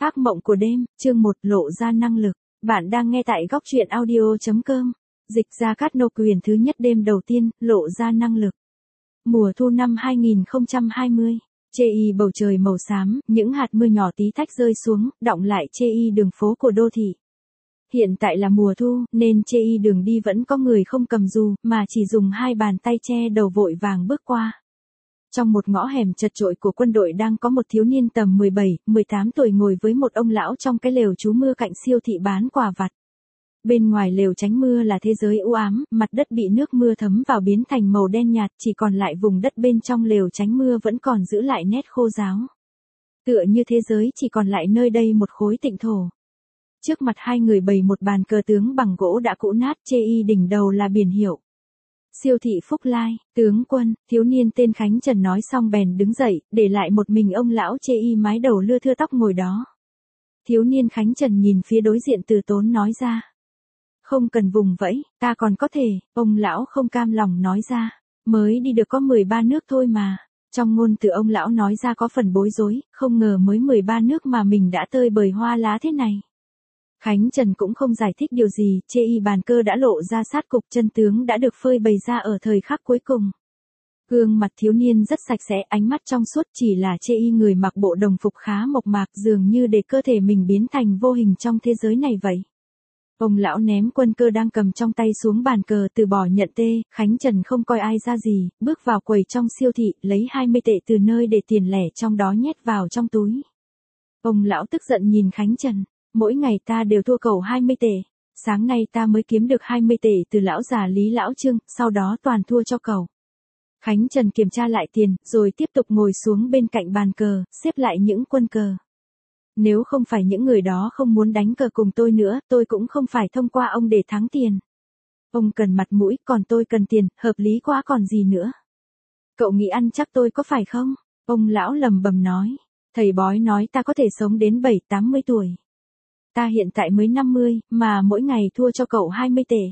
Ác mộng của đêm, chương 1 lộ ra năng lực. Bạn đang nghe tại góc truyện audio.com. Dịch ra Cát Nô Quyền thứ nhất đêm đầu tiên, lộ ra năng lực. Mùa thu năm 2020, chê y bầu trời màu xám, những hạt mưa nhỏ tí tách rơi xuống, đọng lại chê y đường phố của đô thị. Hiện tại là mùa thu, nên chê y đường đi vẫn có người không cầm dù, mà chỉ dùng hai bàn tay che đầu vội vàng bước qua. Trong một ngõ hẻm chật chội của quân đội đang có một thiếu niên tầm 17, 18 tuổi ngồi với một ông lão trong cái lều trú mưa cạnh siêu thị bán quà vặt. Bên ngoài lều tránh mưa là thế giới u ám, mặt đất bị nước mưa thấm vào biến thành màu đen nhạt, chỉ còn lại vùng đất bên trong lều tránh mưa vẫn còn giữ lại nét khô ráo. Tựa như thế giới chỉ còn lại nơi đây một khối tịnh thổ. Trước mặt hai người bày một bàn cờ tướng bằng gỗ đã cũ nát, chê y đỉnh đầu là biển hiệu. Siêu thị Phúc Lai, tướng quân, thiếu niên tên Khánh Trần nói xong bèn đứng dậy, để lại một mình ông lão chê y mái đầu lưa thưa tóc ngồi đó. Thiếu niên Khánh Trần nhìn phía đối diện từ tốn nói ra. Không cần vùng vẫy, ta còn có thể, ông lão không cam lòng nói ra. Mới đi được có 13 nước thôi mà. Trong ngôn từ ông lão nói ra có phần bối rối, không ngờ mới 13 nước mà mình đã tơi bời hoa lá thế này. Khánh Trần cũng không giải thích điều gì, chê y bàn cơ đã lộ ra sát cục, chân tướng đã được phơi bày ra ở thời khắc cuối cùng. Gương mặt thiếu niên rất sạch sẽ, ánh mắt trong suốt, chỉ là chê y người mặc bộ đồng phục khá mộc mạc, dường như để cơ thể mình biến thành vô hình trong thế giới này vậy. Ông lão ném quân cơ đang cầm trong tay xuống bàn cờ, từ bỏ nhận tê. Khánh Trần không coi ai ra gì, bước vào quầy trong siêu thị, lấy 20 tệ từ nơi để tiền lẻ trong đó nhét vào trong túi. Ông lão tức giận nhìn Khánh Trần. Mỗi ngày ta đều thua cậu 20 tệ. Sáng nay ta mới kiếm được 20 tệ từ lão già Lý Lão Trương, sau đó toàn thua cho cậu. Khánh Trần kiểm tra lại tiền, rồi tiếp tục ngồi xuống bên cạnh bàn cờ, xếp lại những quân cờ. Nếu không phải những người đó không muốn đánh cờ cùng tôi nữa, tôi cũng không phải thông qua ông để thắng tiền. Ông cần mặt mũi, còn tôi cần tiền, hợp lý quá còn gì nữa. Cậu nghĩ ăn chắc tôi có phải không? Ông lão lầm bầm nói. Thầy bói nói ta có thể sống đến 7-80 tuổi. Ta hiện tại mới 50, mà mỗi ngày thua cho cậu 20 tệ.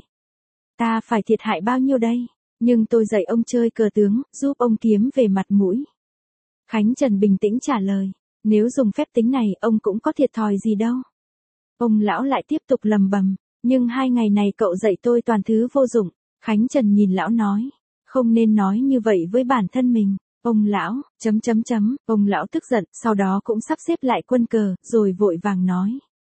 Ta phải thiệt hại bao nhiêu đây? Nhưng tôi dạy ông chơi cờ tướng, giúp ông kiếm về mặt mũi. Khánh Trần bình tĩnh trả lời. Nếu dùng phép tính này, ông cũng có thiệt thòi gì đâu. Ông lão lại tiếp tục lầm bầm. Nhưng 2 ngày này cậu dạy tôi toàn thứ vô dụng. Khánh Trần nhìn lão nói. Không nên nói như vậy với bản thân mình. Ông lão, Ông lão tức giận, sau đó cũng sắp xếp lại quân cờ, rồi vội vàng nói.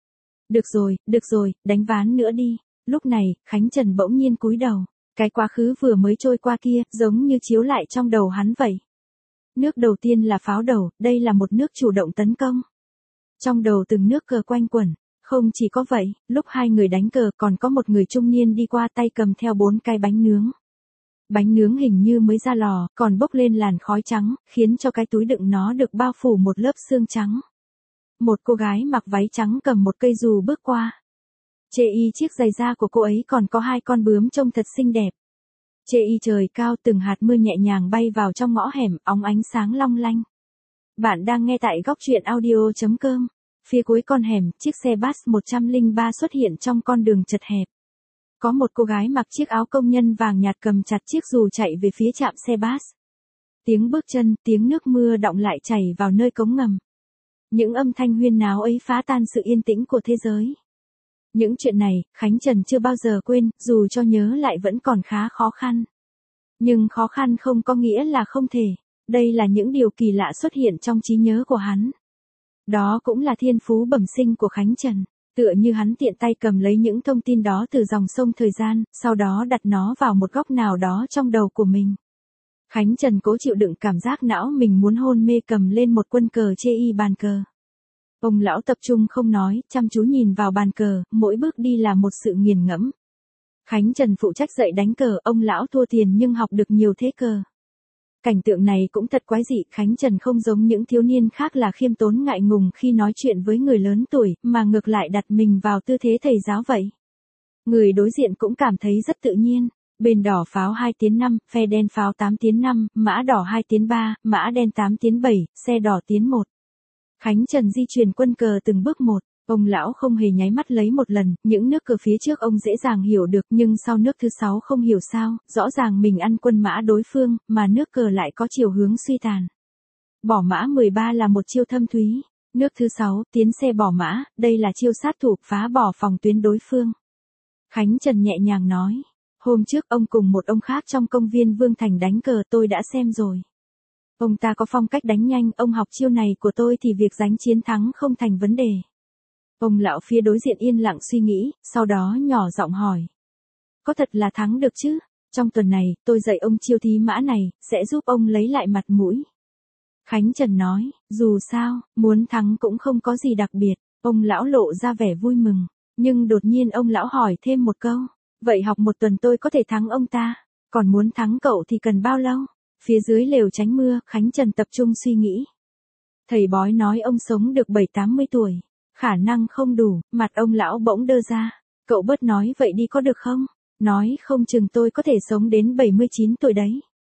Được rồi, đánh ván nữa đi. Lúc này, Khánh Trần bỗng nhiên cúi đầu. Cái quá khứ vừa mới trôi qua kia, giống như chiếu lại trong đầu hắn vậy. Nước đầu tiên là pháo đầu, đây là một nước chủ động tấn công. Trong đầu từng nước cờ quanh quẩn. Không chỉ có vậy, lúc hai người đánh cờ còn có một người trung niên đi qua, tay cầm theo 4 cái bánh nướng. Bánh nướng hình như mới ra lò, còn bốc lên làn khói trắng, khiến cho cái túi đựng nó được bao phủ một lớp sương trắng. Một cô gái mặc váy trắng cầm một cây dù bước qua. Chê y chiếc giày da của cô ấy còn có 2 con bướm trông thật xinh đẹp. Chê y trời cao, từng hạt mưa nhẹ nhàng bay vào trong ngõ hẻm, óng ánh sáng long lanh. Bạn đang nghe tại góc truyện audio.com. Phía cuối con hẻm, chiếc xe bus 103 xuất hiện trong con đường chật hẹp. Có một cô gái mặc chiếc áo công nhân vàng nhạt cầm chặt chiếc dù chạy về phía trạm xe bus. Tiếng bước chân, tiếng nước mưa đọng lại chảy vào nơi cống ngầm. Những âm thanh huyên náo ấy phá tan sự yên tĩnh của thế giới. Những chuyện này, Khánh Trần chưa bao giờ quên, dù cho nhớ lại vẫn còn khá khó khăn. Nhưng khó khăn không có nghĩa là không thể. Đây là những điều kỳ lạ xuất hiện trong trí nhớ của hắn. Đó cũng là thiên phú bẩm sinh của Khánh Trần. Tựa như hắn tiện tay cầm lấy những thông tin đó từ dòng sông thời gian, sau đó đặt nó vào một góc nào đó trong đầu của mình. Khánh Trần cố chịu đựng cảm giác não mình muốn hôn mê, cầm lên một quân cờ chê y bàn cờ. Ông lão tập trung không nói, chăm chú nhìn vào bàn cờ, mỗi bước đi là một sự nghiền ngẫm. Khánh Trần phụ trách dạy đánh cờ, ông lão thua tiền nhưng học được nhiều thế cờ. Cảnh tượng này cũng thật quái dị, Khánh Trần không giống những thiếu niên khác là khiêm tốn ngại ngùng khi nói chuyện với người lớn tuổi, mà ngược lại đặt mình vào tư thế thầy giáo vậy. Người đối diện cũng cảm thấy rất tự nhiên. Bên đỏ pháo 2 tiến 5, phe đen pháo 8 tiến 5, mã đỏ 2 tiến 3, mã đen 8 tiến 7, xe đỏ tiến 1. Khánh Trần di chuyển quân cờ từng bước một. Ông lão không hề nháy mắt lấy một lần, những nước cờ phía trước ông dễ dàng hiểu được, nhưng sau nước thứ 6 không hiểu sao, rõ ràng mình ăn quân mã đối phương, mà nước cờ lại có chiều hướng suy tàn. Bỏ mã 13 là một chiêu thâm thúy. Nước thứ 6, tiến xe bỏ mã, đây là chiêu sát thủ phá bỏ phòng tuyến đối phương. Khánh Trần nhẹ nhàng nói. Hôm trước ông cùng một ông khác trong công viên Vương Thành đánh cờ tôi đã xem rồi. Ông ta có phong cách đánh nhanh, ông học chiêu này của tôi thì việc giành chiến thắng không thành vấn đề. Ông lão phía đối diện yên lặng suy nghĩ, sau đó nhỏ giọng hỏi. Có thật là thắng được chứ? Trong tuần này, tôi dạy ông chiêu thí mã này, sẽ giúp ông lấy lại mặt mũi. Khánh Trần nói, dù sao, muốn thắng cũng không có gì đặc biệt. Ông lão lộ ra vẻ vui mừng, nhưng đột nhiên ông lão hỏi thêm một câu. Vậy học một tuần tôi có thể thắng ông ta, còn muốn thắng cậu thì cần bao lâu? Phía dưới lều tránh mưa, Khánh Trần tập trung suy nghĩ. Thầy bói nói ông sống được 70-80 tuổi. Khả năng không đủ, mặt ông lão bỗng đơ ra. Cậu bớt nói vậy đi có được không? Nói không chừng tôi có thể sống đến 79 tuổi đấy.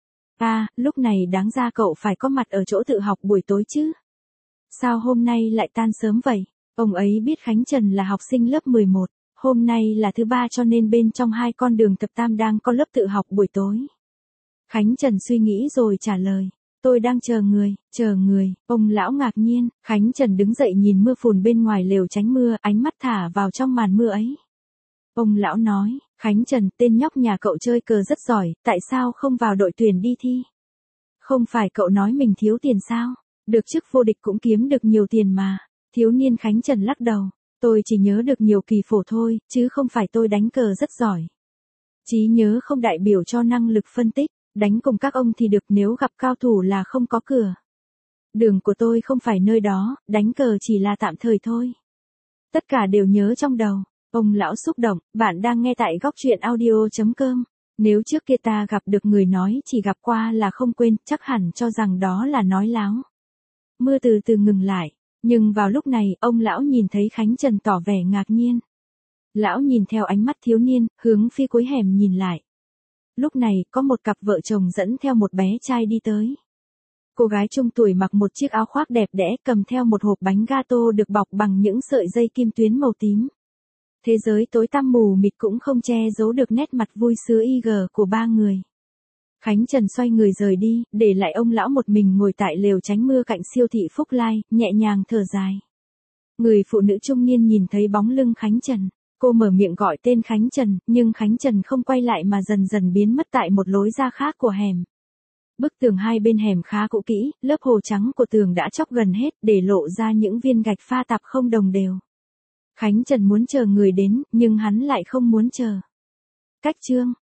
Lúc này đáng ra cậu phải có mặt ở chỗ tự học buổi tối chứ. Sao hôm nay lại tan sớm vậy? Ông ấy biết Khánh Trần là học sinh lớp 11. Hôm nay là thứ 3 cho nên bên trong 2 con đường thập tam đang có lớp tự học buổi tối. Khánh Trần suy nghĩ rồi trả lời. Tôi đang chờ người. Ông lão ngạc nhiên, Khánh Trần đứng dậy nhìn mưa phùn bên ngoài lều tránh mưa, ánh mắt thả vào trong màn mưa ấy. Ông lão nói, Khánh Trần, tên nhóc nhà cậu chơi cờ rất giỏi, tại sao không vào đội tuyển đi thi? Không phải cậu nói mình thiếu tiền sao? Được chức vô địch cũng kiếm được nhiều tiền mà. Thiếu niên Khánh Trần lắc đầu. Tôi chỉ nhớ được nhiều kỳ phổ thôi, chứ không phải tôi đánh cờ rất giỏi. Trí nhớ không đại biểu cho năng lực phân tích, đánh cùng các ông thì được, nếu gặp cao thủ là không có cửa. Đường của tôi không phải nơi đó, đánh cờ chỉ là tạm thời thôi. Tất cả đều nhớ trong đầu. Ông lão xúc động, bạn đang nghe tại góc truyện audio.com. Nếu trước kia ta gặp được người nói chỉ gặp qua là không quên, chắc hẳn cho rằng đó là nói láo. Mưa từ từ ngừng lại. Nhưng vào lúc này, ông lão nhìn thấy Khánh Trần tỏ vẻ ngạc nhiên. Lão nhìn theo ánh mắt thiếu niên, hướng phía cuối hẻm nhìn lại. Lúc này, có một cặp vợ chồng dẫn theo một bé trai đi tới. Cô gái trung tuổi mặc một chiếc áo khoác đẹp đẽ, cầm theo một hộp bánh gato được bọc bằng những sợi dây kim tuyến màu tím. Thế giới tối tăm mù mịt cũng không che giấu được nét mặt vui sướng IG của ba người. Khánh Trần xoay người rời đi, để lại ông lão một mình ngồi tại lều tránh mưa cạnh siêu thị Phúc Lai, nhẹ nhàng thở dài. Người phụ nữ trung niên nhìn thấy bóng lưng Khánh Trần. Cô mở miệng gọi tên Khánh Trần, nhưng Khánh Trần không quay lại mà dần dần biến mất tại một lối ra khác của hẻm. Bức tường hai bên hẻm khá cũ kỹ, lớp hồ trắng của tường đã chóc gần hết để lộ ra những viên gạch pha tạp không đồng đều. Khánh Trần muốn chờ người đến, nhưng hắn lại không muốn chờ. Cách chương